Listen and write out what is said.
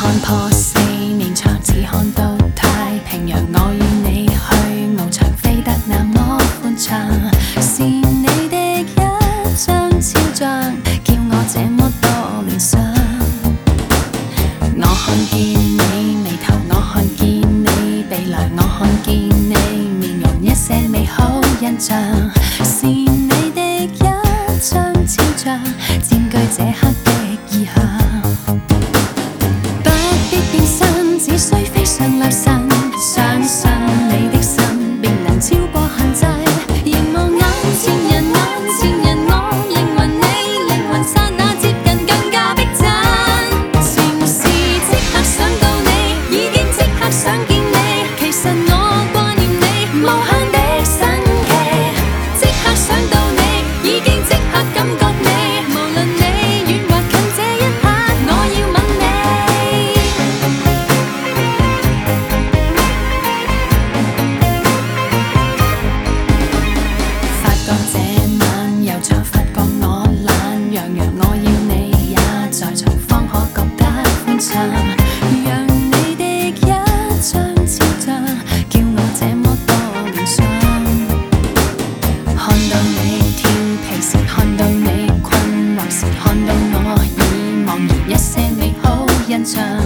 看破四面牆，只看到太平洋。我與你去翱翔，飛得那麼寬敞，是你的一張肖像，叫我這麼多聯想。我看見你眉頭，我看見你鼻梁，我看見你面容一些美好印象，是你的一張肖像，佔據這刻的意向。不必變身，只需飛上女神，相信你的心便能超過限制。凝望眼前人，眼前人，我靈魂你，靈魂剎那接近更加逼真。情是即刻想到你，已經即刻想見你，其實我掛念你，無限的神奇。即刻想到你，已經即刻感覺你，無論你遠或近，這一刻我要吻你。發覺這晚又再發覺我懶洋洋，我要你也在場，方可覺得歡暢。讓你的一張肖像，叫我這麼多聯想。看到你調皮時，看到你困惑時，看到我已茫然一些美好印象。